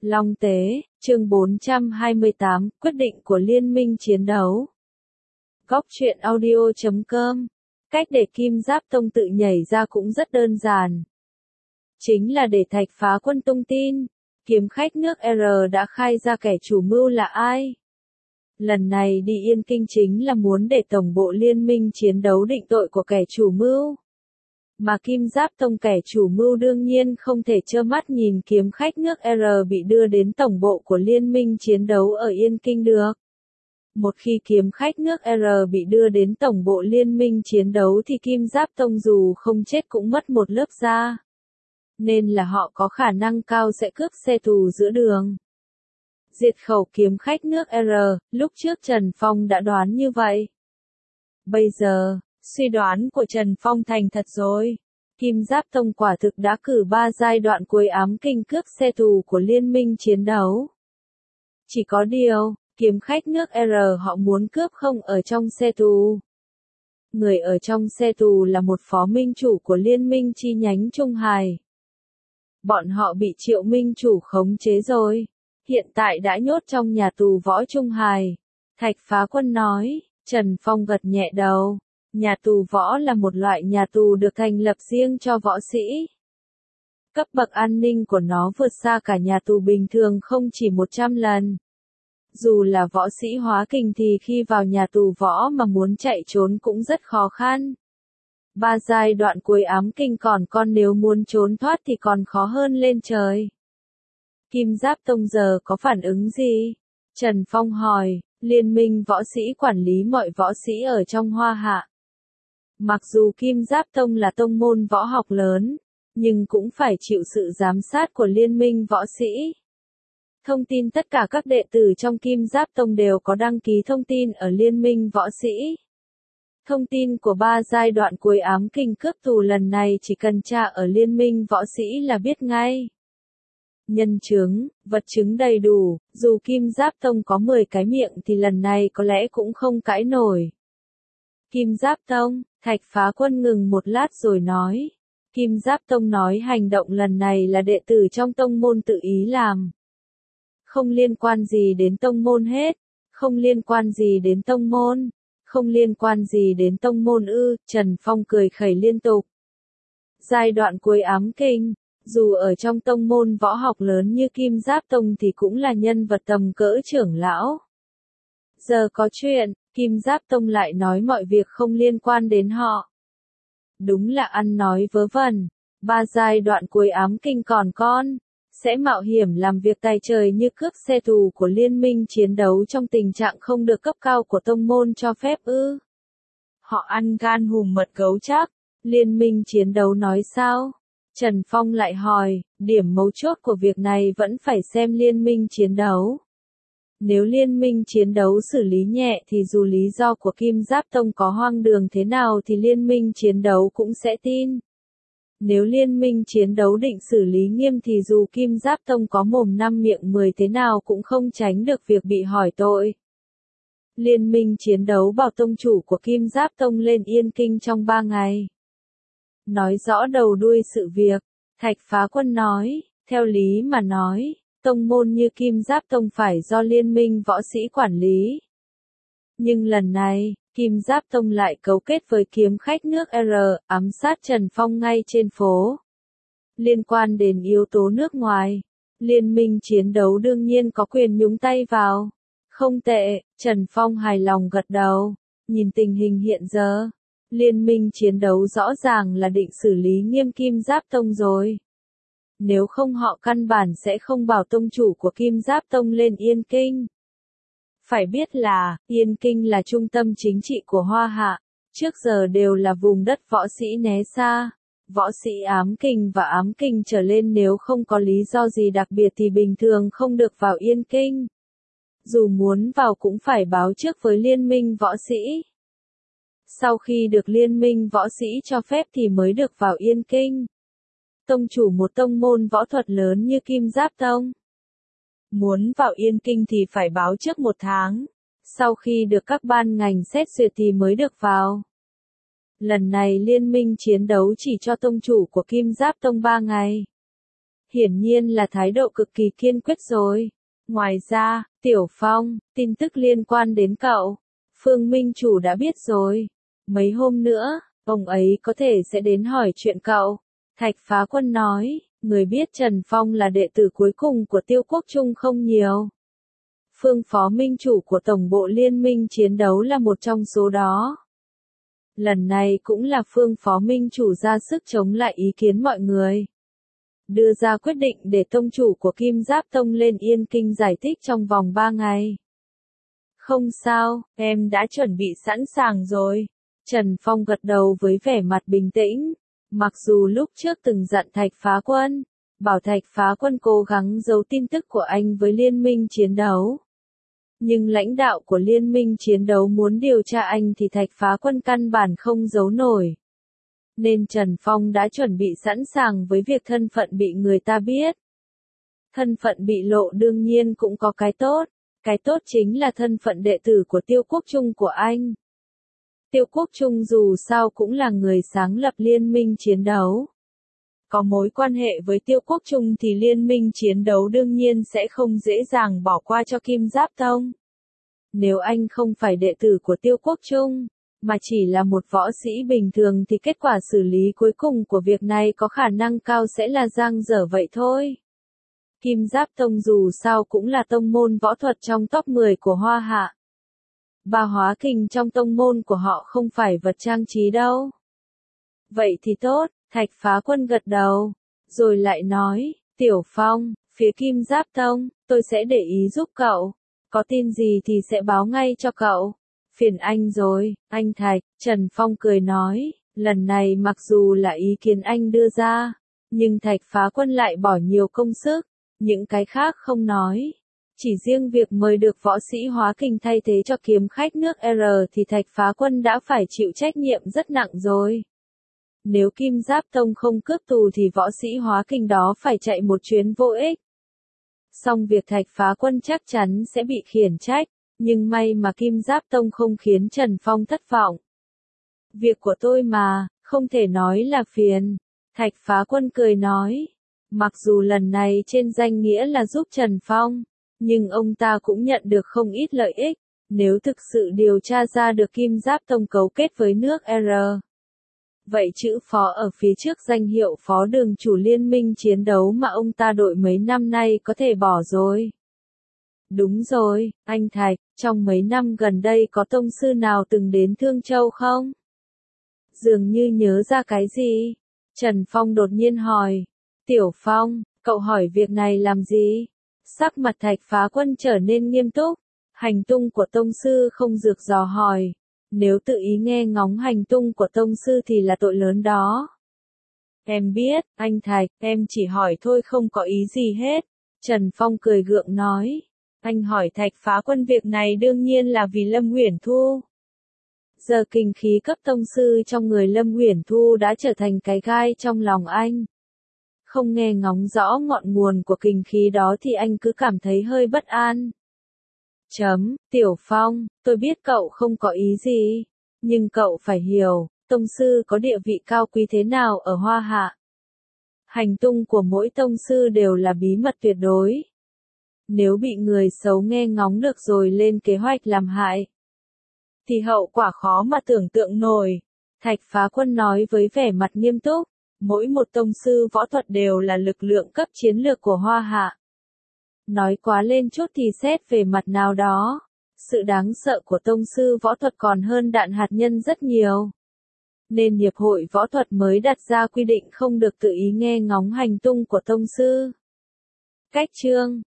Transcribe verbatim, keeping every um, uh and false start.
Long Tế, chương bốn trăm hai mươi tám, quyết định của Liên minh chiến đấu. Góc truyện audio chấm com. Cách để Kim Giáp Tông tự nhảy ra cũng rất đơn giản. Chính là để Thạch Phá Quân tung tin, kiếm khách nước R đã khai ra kẻ chủ mưu là ai. Lần này đi Yên Kinh chính là muốn để tổng bộ liên minh chiến đấu định tội của kẻ chủ mưu. Mà Kim Giáp Tông kẻ chủ mưu đương nhiên không thể trơ mắt nhìn kiếm khách nước R bị đưa đến tổng bộ của liên minh chiến đấu ở Yên Kinh được. Một khi kiếm khách nước R bị đưa đến tổng bộ liên minh chiến đấu thì Kim Giáp Tông dù không chết cũng mất một lớp da. Nên là họ có khả năng cao sẽ cướp xe tù giữa đường. Diệt khẩu kiếm khách nước R, lúc trước Trần Phong đã đoán như vậy. Bây giờ, suy đoán của Trần Phong thành thật rồi. Kim Giáp Tông quả thực đã cử ba giai đoạn cuối ám kinh cướp xe tù của liên minh chiến đấu. Chỉ có điều, kiếm khách nước R họ muốn cướp không ở trong xe tù. Người ở trong xe tù là một phó minh chủ của liên minh chi nhánh Trung Hải. Bọn họ bị Triệu minh chủ khống chế rồi. Hiện tại đã nhốt trong nhà tù võ Trung Hải. Thạch Phá Quân nói. Trần Phong gật nhẹ đầu. Nhà tù võ là một loại nhà tù được thành lập riêng cho võ sĩ. Cấp bậc an ninh của nó vượt xa cả nhà tù bình thường không chỉ một trăm lần. Dù là võ sĩ hóa kình thì khi vào nhà tù võ mà muốn chạy trốn cũng rất khó khăn. Ba giai đoạn cuối ám kinh còn con nếu muốn trốn thoát thì còn khó hơn lên trời. Kim Giáp Tông giờ có phản ứng gì? Trần Phong hỏi. Liên minh võ sĩ quản lý mọi võ sĩ ở trong Hoa Hạ. Mặc dù Kim Giáp Tông là tông môn võ học lớn, nhưng cũng phải chịu sự giám sát của liên minh võ sĩ. Thông tin tất cả các đệ tử trong Kim Giáp Tông đều có đăng ký thông tin ở liên minh võ sĩ. Thông tin của ba giai đoạn cuối ám kinh cướp tù lần này chỉ cần tra ở liên minh võ sĩ là biết ngay. Nhân chứng, vật chứng đầy đủ, dù Kim Giáp Tông có mười cái miệng thì lần này có lẽ cũng không cãi nổi. Kim Giáp Tông, Thạch Phá Quân ngừng một lát rồi nói. Kim Giáp Tông nói hành động lần này là đệ tử trong tông môn tự ý làm. Không liên quan gì đến tông môn hết, không liên quan gì đến tông môn, không liên quan gì đến tông môn ư, Trần Phong cười khẩy liên tục. Giai đoạn cuối ám kinh. Dù ở trong tông môn võ học lớn như Kim Giáp Tông thì cũng là nhân vật tầm cỡ trưởng lão. Giờ có chuyện, Kim Giáp Tông lại nói mọi việc không liên quan đến họ. Đúng là ăn nói vớ vẩn. Ba giai đoạn cuối ám kinh còn con, sẽ mạo hiểm làm việc tay trời như cướp xe tù của liên minh chiến đấu trong tình trạng không được cấp cao của tông môn cho phép ư. Họ ăn gan hùm mật gấu chắc, liên minh chiến đấu nói sao? Trần Phong lại hỏi, điểm mấu chốt của việc này vẫn phải xem liên minh chiến đấu. Nếu liên minh chiến đấu xử lý nhẹ thì dù lý do của Kim Giáp Tông có hoang đường thế nào thì liên minh chiến đấu cũng sẽ tin. Nếu liên minh chiến đấu định xử lý nghiêm thì dù Kim Giáp Tông có mồm năm miệng mười thế nào cũng không tránh được việc bị hỏi tội. Liên minh chiến đấu bảo tông chủ của Kim Giáp Tông lên Yên Kinh trong ba ngày. Nói rõ đầu đuôi sự việc, Thạch Phá Quân nói, theo lý mà nói, tông môn như Kim Giáp Tông phải do liên minh võ sĩ quản lý. Nhưng lần này, Kim Giáp Tông lại cấu kết với kiếm khách nước R, ám sát Trần Phong ngay trên phố. Liên quan đến yếu tố nước ngoài, liên minh chiến đấu đương nhiên có quyền nhúng tay vào. Không tệ, Trần Phong hài lòng gật đầu, nhìn tình hình hiện giờ. Liên minh chiến đấu rõ ràng là định xử lý nghiêm Kim Giáp Tông rồi. Nếu không họ căn bản sẽ không bảo tông chủ của Kim Giáp Tông lên Yên Kinh. Phải biết là, Yên Kinh là trung tâm chính trị của Hoa Hạ, trước giờ đều là vùng đất võ sĩ né xa. Võ sĩ ám kình và ám kình trở lên nếu không có lý do gì đặc biệt thì bình thường không được vào Yên Kinh. Dù muốn vào cũng phải báo trước với liên minh võ sĩ. Sau khi được liên minh võ sĩ cho phép thì mới được vào Yên Kinh. Tông chủ một tông môn võ thuật lớn như Kim Giáp Tông. Muốn vào Yên Kinh thì phải báo trước một tháng. Sau khi được các ban ngành xét duyệt thì mới được vào. Lần này liên minh chiến đấu chỉ cho tông chủ của Kim Giáp Tông ba ngày. Hiển nhiên là thái độ cực kỳ kiên quyết rồi. Ngoài ra, Tiểu Phong, tin tức liên quan đến cậu, Phương Minh Chủ đã biết rồi. Mấy hôm nữa, ông ấy có thể sẽ đến hỏi chuyện cậu. Thạch Phá Quân nói, người biết Trần Phong là đệ tử cuối cùng của Tiêu Quốc Trung không nhiều. Phương Phó Minh Chủ của Tổng bộ Liên minh chiến đấu là một trong số đó. Lần này cũng là Phương Phó Minh Chủ ra sức chống lại ý kiến mọi người. Đưa ra quyết định để tông chủ của Kim Giáp Tông lên Yên Kinh giải thích trong vòng ba ngày. Không sao, em đã chuẩn bị sẵn sàng rồi. Trần Phong gật đầu với vẻ mặt bình tĩnh. Mặc dù lúc trước từng dặn Thạch Phá Quân, bảo Thạch Phá Quân cố gắng giấu tin tức của anh với liên minh chiến đấu. Nhưng lãnh đạo của liên minh chiến đấu muốn điều tra anh thì Thạch Phá Quân căn bản không giấu nổi. Nên Trần Phong đã chuẩn bị sẵn sàng với việc thân phận bị người ta biết. Thân phận bị lộ đương nhiên cũng có cái tốt. Cái tốt chính là thân phận đệ tử của Tiêu Quốc Trung của anh. Tiêu Quốc Trung dù sao cũng là người sáng lập liên minh chiến đấu. Có mối quan hệ với Tiêu Quốc Trung thì liên minh chiến đấu đương nhiên sẽ không dễ dàng bỏ qua cho Kim Giáp Tông. Nếu anh không phải đệ tử của Tiêu Quốc Trung, mà chỉ là một võ sĩ bình thường thì kết quả xử lý cuối cùng của việc này có khả năng cao sẽ là giang dở vậy thôi. Kim Giáp Tông dù sao cũng là tông môn võ thuật trong top mười của Hoa Hạ. Ba hóa kình trong tông môn của họ không phải vật trang trí đâu. Vậy thì tốt, Thạch Phá Quân gật đầu, rồi lại nói, Tiểu Phong, phía Kim Giáp Tông, tôi sẽ để ý giúp cậu, có tin gì thì sẽ báo ngay cho cậu. Phiền anh rồi, anh Thạch, Trần Phong cười nói, lần này mặc dù là ý kiến anh đưa ra, nhưng Thạch Phá Quân lại bỏ nhiều công sức, những cái khác không nói. Chỉ riêng việc mời được võ sĩ hóa kình thay thế cho kiếm khách nước R thì Thạch Phá Quân đã phải chịu trách nhiệm rất nặng rồi. Nếu Kim Giáp Tông không cướp tù thì võ sĩ hóa kình đó phải chạy một chuyến vô ích. Song việc Thạch Phá Quân chắc chắn sẽ bị khiển trách, nhưng may mà Kim Giáp Tông không khiến Trần Phong thất vọng. Việc của tôi mà, không thể nói là phiền. Thạch Phá Quân cười nói, mặc dù lần này trên danh nghĩa là giúp Trần Phong, nhưng ông ta cũng nhận được không ít lợi ích, nếu thực sự điều tra ra được Kim Giáp Tông cấu kết với nước R. Vậy chữ phó ở phía trước danh hiệu phó đường chủ liên minh chiến đấu mà ông ta đội mấy năm nay có thể bỏ rồi. Đúng rồi, anh Thạch, trong mấy năm gần đây có tông sư nào từng đến Thương Châu không? Dường như nhớ ra cái gì? Trần Phong đột nhiên hỏi. Tiểu Phong, cậu hỏi việc này làm gì? Sắc mặt Thạch Phá Quân trở nên nghiêm túc. Hành tung của tông sư không dược dò hỏi. Nếu tự ý nghe ngóng hành tung của tông sư thì là tội lớn đó. Em biết, anh Thạch, em chỉ hỏi thôi không có ý gì hết. Trần Phong cười gượng nói. Anh hỏi Thạch Phá Quân việc này đương nhiên là vì Lâm Uyển Thu. Giờ kinh khí cấp tông sư trong người Lâm Uyển Thu đã trở thành cái gai trong lòng anh. Không nghe ngóng rõ ngọn nguồn của kinh khí đó thì anh cứ cảm thấy hơi bất an. Chấm, Tiểu Phong, tôi biết cậu không có ý gì, nhưng cậu phải hiểu, tông sư có địa vị cao quý thế nào ở Hoa Hạ. Hành tung của mỗi tông sư đều là bí mật tuyệt đối. Nếu bị người xấu nghe ngóng được rồi lên kế hoạch làm hại, thì hậu quả khó mà tưởng tượng nổi. Thạch Phá Quân nói với vẻ mặt nghiêm túc, mỗi một tông sư võ thuật đều là lực lượng cấp chiến lược của Hoa Hạ. Nói quá lên chút thì xét về mặt nào đó, sự đáng sợ của tông sư võ thuật còn hơn đạn hạt nhân rất nhiều. Nên Hiệp hội Võ thuật mới đặt ra quy định không được tự ý nghe ngóng hành tung của tông sư. Cách chương